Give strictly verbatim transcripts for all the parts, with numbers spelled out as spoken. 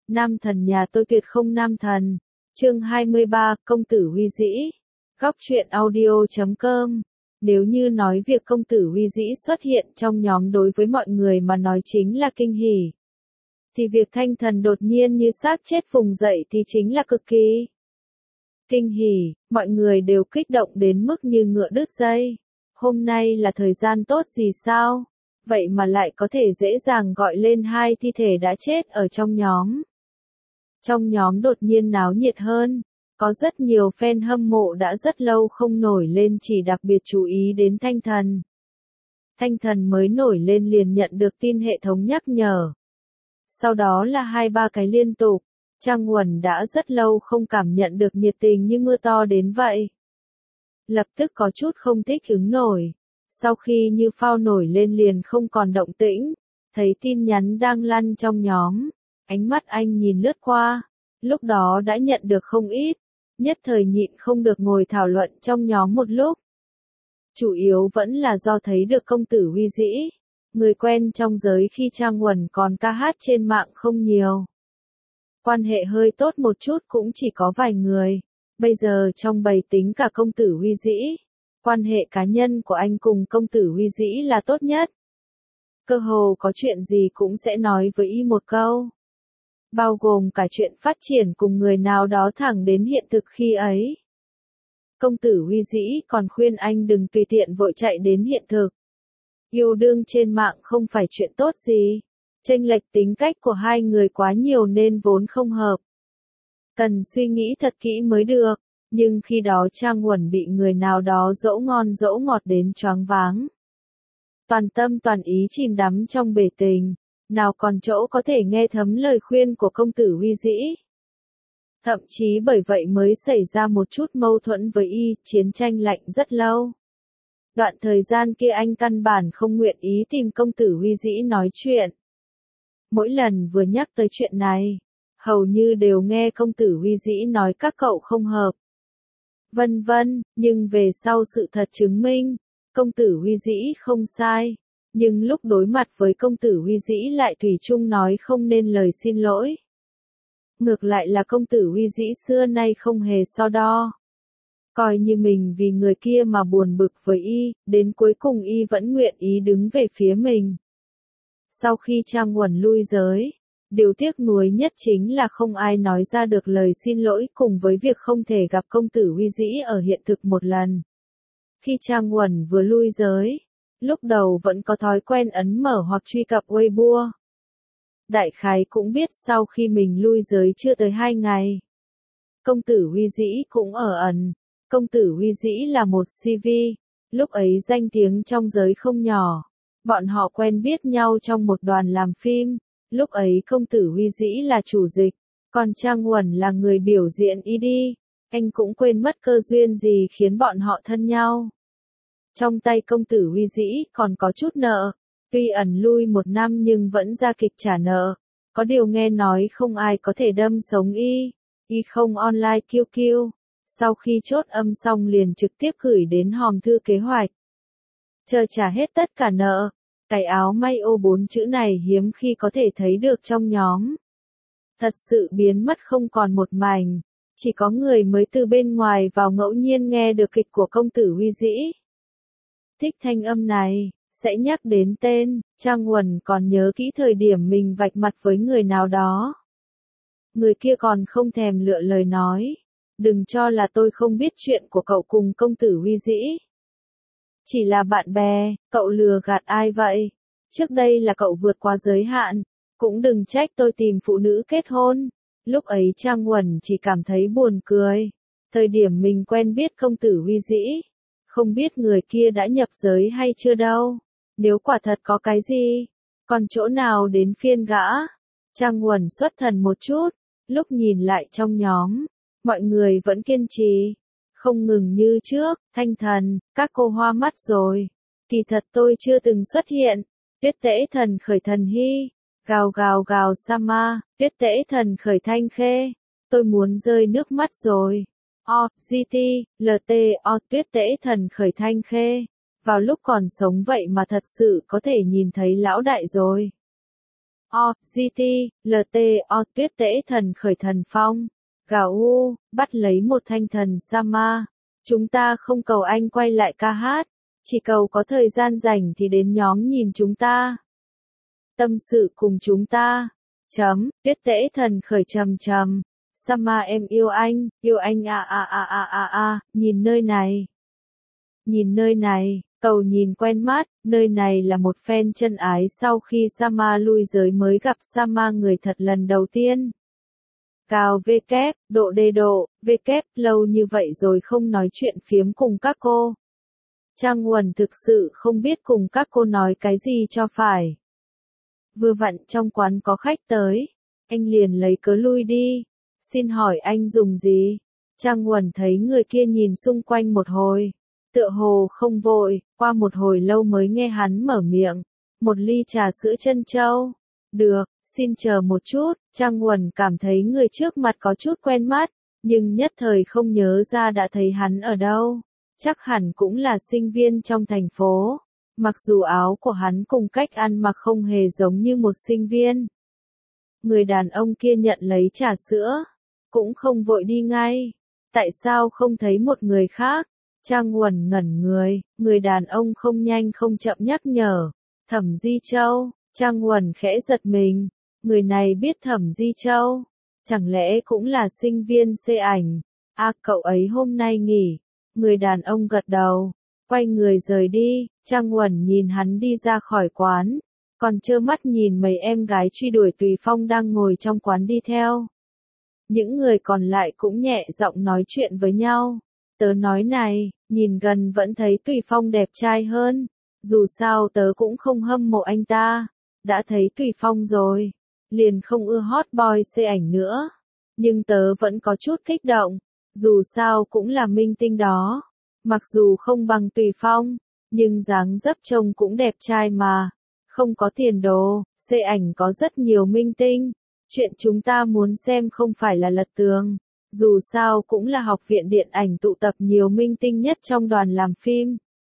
Nam thần nhà tôi tuyệt không nam thần. Chương hai mươi ba, công tử Huy Dĩ. Góc truyện audio chấm com. Nếu như nói việc công tử Huy Dĩ xuất hiện trong nhóm đối với mọi người mà nói chính là kinh hỉ, thì việc Thanh Thần đột nhiên như xác chết vùng dậy thì chính là cực kỳ kinh hỉ. Mọi người đều kích động đến mức như ngựa đứt dây. Hôm nay là thời gian tốt gì sao? Vậy mà lại có thể dễ dàng gọi lên hai thi thể đã chết ở trong nhóm. Trong nhóm đột nhiên náo nhiệt hơn. Có rất nhiều fan hâm mộ đã rất lâu không nổi lên chỉ đặc biệt chú ý đến Thanh Thần. Thanh Thần mới nổi lên liền nhận được tin hệ thống nhắc nhở. Sau đó là hai ba cái liên tục. Trang Uẩn đã rất lâu không cảm nhận được nhiệt tình như mưa to đến vậy. Lập tức có chút không thích ứng nổi. Sau khi như phao nổi lên liền không còn động tĩnh, thấy tin nhắn đang lăn trong nhóm, ánh mắt anh nhìn lướt qua, lúc đó đã nhận được không ít, nhất thời nhịn không được ngồi thảo luận trong nhóm một lúc. Chủ yếu vẫn là do thấy được công tử Huy Dĩ, người quen trong giới khi Trang Uẩn còn ca hát trên mạng không nhiều. Quan hệ hơi tốt một chút cũng chỉ có vài người, bây giờ trong bầy tính cả công tử Huy Dĩ. Quan hệ cá nhân của anh cùng công tử Huy Dĩ là tốt nhất. Cơ hồ có chuyện gì cũng sẽ nói với y một câu. Bao gồm cả chuyện phát triển cùng người nào đó thẳng đến hiện thực khi ấy. Công tử Huy Dĩ còn khuyên anh đừng tùy tiện vội chạy đến hiện thực. Yêu đương trên mạng không phải chuyện tốt gì. Chênh lệch tính cách của hai người quá nhiều nên vốn không hợp. Cần suy nghĩ thật kỹ mới được. Nhưng khi đó Trang Uẩn bị người nào đó dỗ ngon dỗ ngọt đến choáng váng. Toàn tâm toàn ý chìm đắm trong bể tình, nào còn chỗ có thể nghe thấm lời khuyên của công tử Huy Dĩ. Thậm chí bởi vậy mới xảy ra một chút mâu thuẫn với y, chiến tranh lạnh rất lâu. Đoạn thời gian kia anh căn bản không nguyện ý tìm công tử Huy Dĩ nói chuyện. Mỗi lần vừa nhắc tới chuyện này, hầu như đều nghe công tử Huy Dĩ nói các cậu không hợp. Vân vân, nhưng về sau sự thật chứng minh, công tử Huy Dĩ không sai, nhưng lúc đối mặt với công tử Huy Dĩ lại thủy chung nói không nên lời xin lỗi. Ngược lại là công tử Huy Dĩ xưa nay không hề so đo. Coi như mình vì người kia mà buồn bực với y, đến cuối cùng y vẫn nguyện ý đứng về phía mình. Sau khi Trang Uẩn lui giới, điều tiếc nuối nhất chính là không ai nói ra được lời xin lỗi cùng với việc không thể gặp công tử Huy Dĩ ở hiện thực một lần. Khi Trang Uẩn vừa lui giới, lúc đầu vẫn có thói quen ấn mở hoặc truy cập Weibo. Đại khái cũng biết sau khi mình lui giới chưa tới hai ngày. Công tử Huy Dĩ cũng ở ẩn. Công tử Huy Dĩ là một xê vê, lúc ấy danh tiếng trong giới không nhỏ. Bọn họ quen biết nhau trong một đoàn làm phim. Lúc ấy công tử Huy Dĩ là chủ dịch, còn Trang Uẩn là người biểu diễn i đê, anh cũng quên mất cơ duyên gì khiến bọn họ thân nhau. Trong tay công tử Huy Dĩ còn có chút nợ, tuy ẩn lui một năm nhưng vẫn ra kịch trả nợ, có điều nghe nói không ai có thể đâm sống y, y không online kiu kiu, sau khi chốt âm xong liền trực tiếp gửi đến hòm thư kế hoạch. Chờ trả hết tất cả nợ. Cái áo may ô bốn chữ này hiếm khi có thể thấy được trong nhóm. Thật sự biến mất không còn một mảnh, chỉ có người mới từ bên ngoài vào ngẫu nhiên nghe được kịch của công tử Huy Dĩ. Thích thanh âm này, sẽ nhắc đến tên, Trang Uẩn còn nhớ kỹ thời điểm mình vạch mặt với người nào đó. Người kia còn không thèm lựa lời nói, đừng cho là tôi không biết chuyện của cậu cùng công tử Huy Dĩ. Chỉ là bạn bè, cậu lừa gạt ai vậy? Trước đây là cậu vượt qua giới hạn, cũng đừng trách tôi tìm phụ nữ kết hôn. Lúc ấy Trang Uẩn chỉ cảm thấy buồn cười. Thời điểm mình quen biết công tử Huy Dĩ, không biết người kia đã nhập giới hay chưa đâu. Nếu quả thật có cái gì, còn chỗ nào đến phiên gã? Trang Uẩn xuất thần một chút, lúc nhìn lại trong nhóm, mọi người vẫn kiên trì. Không ngừng như trước, Thanh Thần, các cô hoa mắt rồi. Kỳ thật tôi chưa từng xuất hiện. Tuyết tễ thần khởi thần hy. Gào gào gào Sama, tuyết tễ thần khởi thanh khê. Tôi muốn rơi nước mắt rồi. O, giê tê, lờ tê, O tuyết tễ thần khởi thanh khê. Vào lúc còn sống vậy mà thật sự có thể nhìn thấy lão đại rồi. O, G T, L T, O, tuyết tễ thần khởi thần phong. Gào u, bắt lấy một thanh thần Sama. Chúng ta không cầu anh quay lại ca hát, chỉ cầu có thời gian rảnh thì đến nhóm nhìn chúng ta. Tâm sự cùng chúng ta. Chấm, tuyết tễ thần khởi trầm trầm. Sama em yêu anh, yêu anh a a a a a a, nhìn nơi này. Nhìn nơi này, cầu nhìn quen mắt, nơi này là một fan chân ái sau khi Sama lui giới mới gặp Sama người thật lần đầu tiên. Cao V kép, độ đê độ, V kép, lâu như vậy rồi không nói chuyện phiếm cùng các cô. Trang Uẩn thực sự không biết cùng các cô nói cái gì cho phải. Vừa vặn trong quán có khách tới, anh liền lấy cớ lui đi. Xin hỏi anh dùng gì? Trang Uẩn thấy người kia nhìn xung quanh một hồi. Tựa hồ không vội, qua một hồi lâu mới nghe hắn mở miệng. Một ly trà sữa trân châu. Được, xin chờ một chút. Trang Uẩn cảm thấy người trước mặt có chút quen mắt, nhưng nhất thời không nhớ ra đã thấy hắn ở đâu. Chắc hẳn cũng là sinh viên trong thành phố. Mặc dù áo của hắn cùng cách ăn mặc không hề giống như một sinh viên. Người đàn ông kia nhận lấy trà sữa, cũng không vội đi ngay. Tại sao không thấy một người khác? Trang Uẩn ngẩn người, người đàn ông không nhanh không chậm nhắc nhở. Thẩm Di Châu. Trang Uẩn khẽ giật mình. Người này biết Thẩm Di Châu. Chẳng lẽ cũng là sinh viên xê ảnh? À, cậu ấy hôm nay nghỉ. Người đàn ông gật đầu, quay người rời đi. Trang Uẩn nhìn hắn đi ra khỏi quán, còn trơ mắt nhìn mấy em gái truy đuổi Tùy Phong đang ngồi trong quán đi theo. Những người còn lại cũng nhẹ giọng nói chuyện với nhau. Tớ nói này, nhìn gần vẫn thấy Tùy Phong đẹp trai hơn. Dù sao tớ cũng không hâm mộ anh ta. Đã thấy Tùy Phong rồi, liền không ưa hot boy xê ảnh nữa. Nhưng tớ vẫn có chút kích động. Dù sao cũng là minh tinh đó. Mặc dù không bằng Tùy Phong, nhưng dáng dấp trông cũng đẹp trai mà. Không có tiền đồ, xê ảnh có rất nhiều minh tinh. Chuyện chúng ta muốn xem không phải là lật tường. Dù sao cũng là học viện điện ảnh tụ tập nhiều minh tinh nhất trong đoàn làm phim.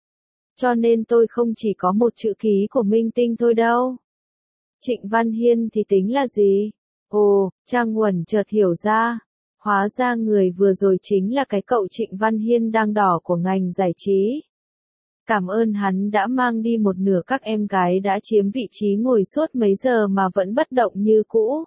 Cho nên tôi không chỉ có một chữ ký của minh tinh thôi đâu. Trịnh Văn Hiên thì tính là gì? Ồ, Trang Uẩn chợt hiểu ra. Hóa ra người vừa rồi chính là cái cậu Trịnh Văn Hiên đang đỏ của ngành giải trí. Cảm ơn hắn đã mang đi một nửa các em gái đã chiếm vị trí ngồi suốt mấy giờ mà vẫn bất động như cũ.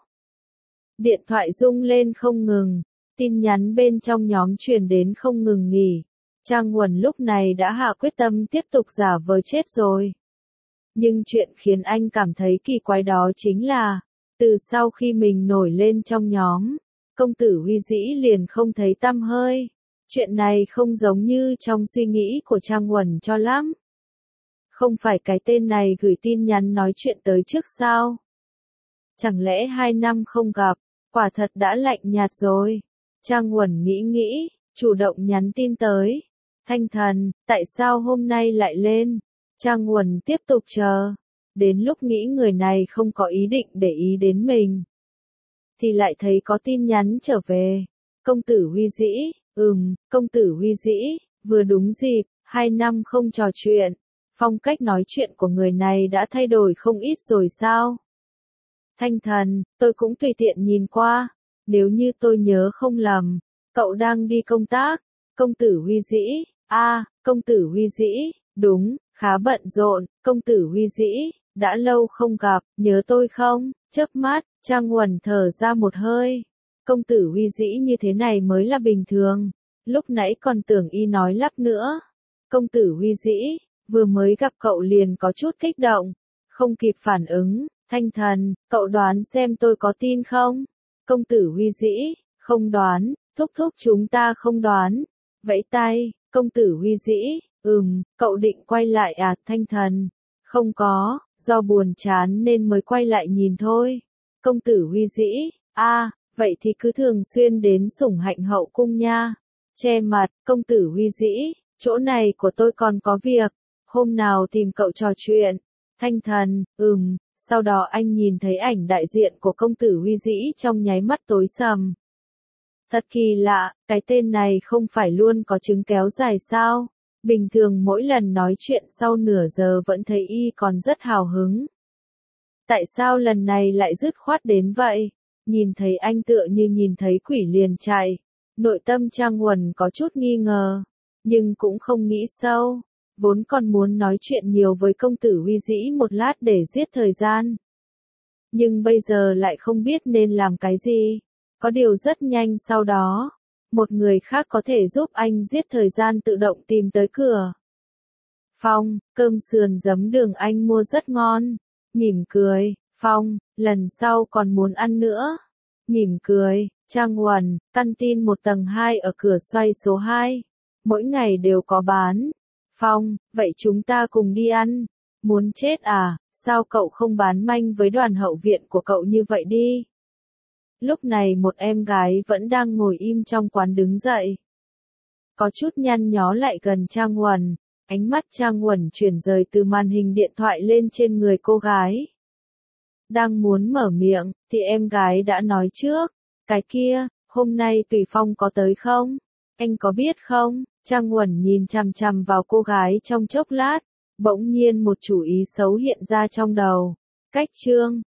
Điện thoại rung lên không ngừng, tin nhắn bên trong nhóm truyền đến không ngừng nghỉ. Trang Uẩn lúc này đã hạ quyết tâm tiếp tục giả vờ chết rồi. Nhưng chuyện khiến anh cảm thấy kỳ quái đó chính là, từ sau khi mình nổi lên trong nhóm, công tử Huy Dĩ liền không thấy tăm hơi. Chuyện này không giống như trong suy nghĩ của Trang Uẩn cho lắm. Không phải cái tên này gửi tin nhắn nói chuyện tới trước sao? Chẳng lẽ hai năm không gặp, quả thật đã lạnh nhạt rồi. Trang Uẩn nghĩ nghĩ, chủ động nhắn tin tới. Thanh Thần, tại sao hôm nay lại lên? Trang Uẩn tiếp tục chờ. Đến lúc nghĩ người này không có ý định để ý đến mình, thì lại thấy có tin nhắn trở về. Công tử Huy Dĩ, ừm, công tử Huy Dĩ, vừa đúng dịp, hai năm không trò chuyện. Phong cách nói chuyện của người này đã thay đổi không ít rồi sao? Thanh Thần, tôi cũng tùy tiện nhìn qua. Nếu như tôi nhớ không lầm, cậu đang đi công tác. Công tử Huy Dĩ, a, à, công tử Huy Dĩ, đúng, khá bận rộn. Công tử Huy Dĩ, đã lâu không gặp, nhớ tôi không? Chớp mắt, Trang Uẩn thở ra một hơi. Công tử Huy Dĩ như thế này mới là bình thường. Lúc nãy còn tưởng y nói lắp nữa. Công tử Huy Dĩ, vừa mới gặp cậu liền có chút kích động. Không kịp phản ứng. Thanh Thần, cậu đoán xem tôi có tin không? Công tử Huy Dĩ, không đoán. Thúc thúc chúng ta không đoán. Vẫy tay, công tử Huy Dĩ, ừm, cậu định quay lại à? Thanh Thần, không có, do buồn chán nên mới quay lại nhìn thôi. Công tử Huy Dĩ, a, à, vậy thì cứ thường xuyên đến Sủng Hạnh Hậu Cung nha. Che mặt, công tử Huy Dĩ, chỗ này của tôi còn có việc, hôm nào tìm cậu trò chuyện. Thanh Thần, ừm, sau đó anh nhìn thấy ảnh đại diện của công tử Huy Dĩ trong nháy mắt tối sầm. Thật kỳ lạ, cái tên này không phải luôn có trứng kéo dài sao? Bình thường mỗi lần nói chuyện sau nửa giờ vẫn thấy y còn rất hào hứng. Tại sao lần này lại dứt khoát đến vậy? Nhìn thấy anh tựa như nhìn thấy quỷ liền chạy. Nội tâm Trang Uẩn có chút nghi ngờ, nhưng cũng không nghĩ sâu. Vốn còn muốn nói chuyện nhiều với công tử Huy Dĩ một lát để giết thời gian. Nhưng bây giờ lại không biết nên làm cái gì. Có điều rất nhanh sau đó, một người khác có thể giúp anh giết thời gian tự động tìm tới cửa. Phong, cơm sườn giấm đường anh mua rất ngon. Mỉm cười, Phong, lần sau còn muốn ăn nữa. Mỉm cười, Trang Uẩn, căn tin một tầng hai ở cửa xoay số hai. Mỗi ngày đều có bán. Phong, vậy chúng ta cùng đi ăn. Muốn chết à, sao cậu không bán manh với đoàn hậu viện của cậu như vậy đi? Lúc này một em gái vẫn đang ngồi im trong quán đứng dậy. Có chút nhăn nhó lại gần Trang Uẩn, ánh mắt Trang Uẩn chuyển rời từ màn hình điện thoại lên trên người cô gái. Đang muốn mở miệng, thì em gái đã nói trước, cái kia, hôm nay Tùy Phong có tới không? Anh có biết không? Trang Uẩn nhìn chằm chằm vào cô gái trong chốc lát, bỗng nhiên một chủ ý xấu hiện ra trong đầu. Cách Trương,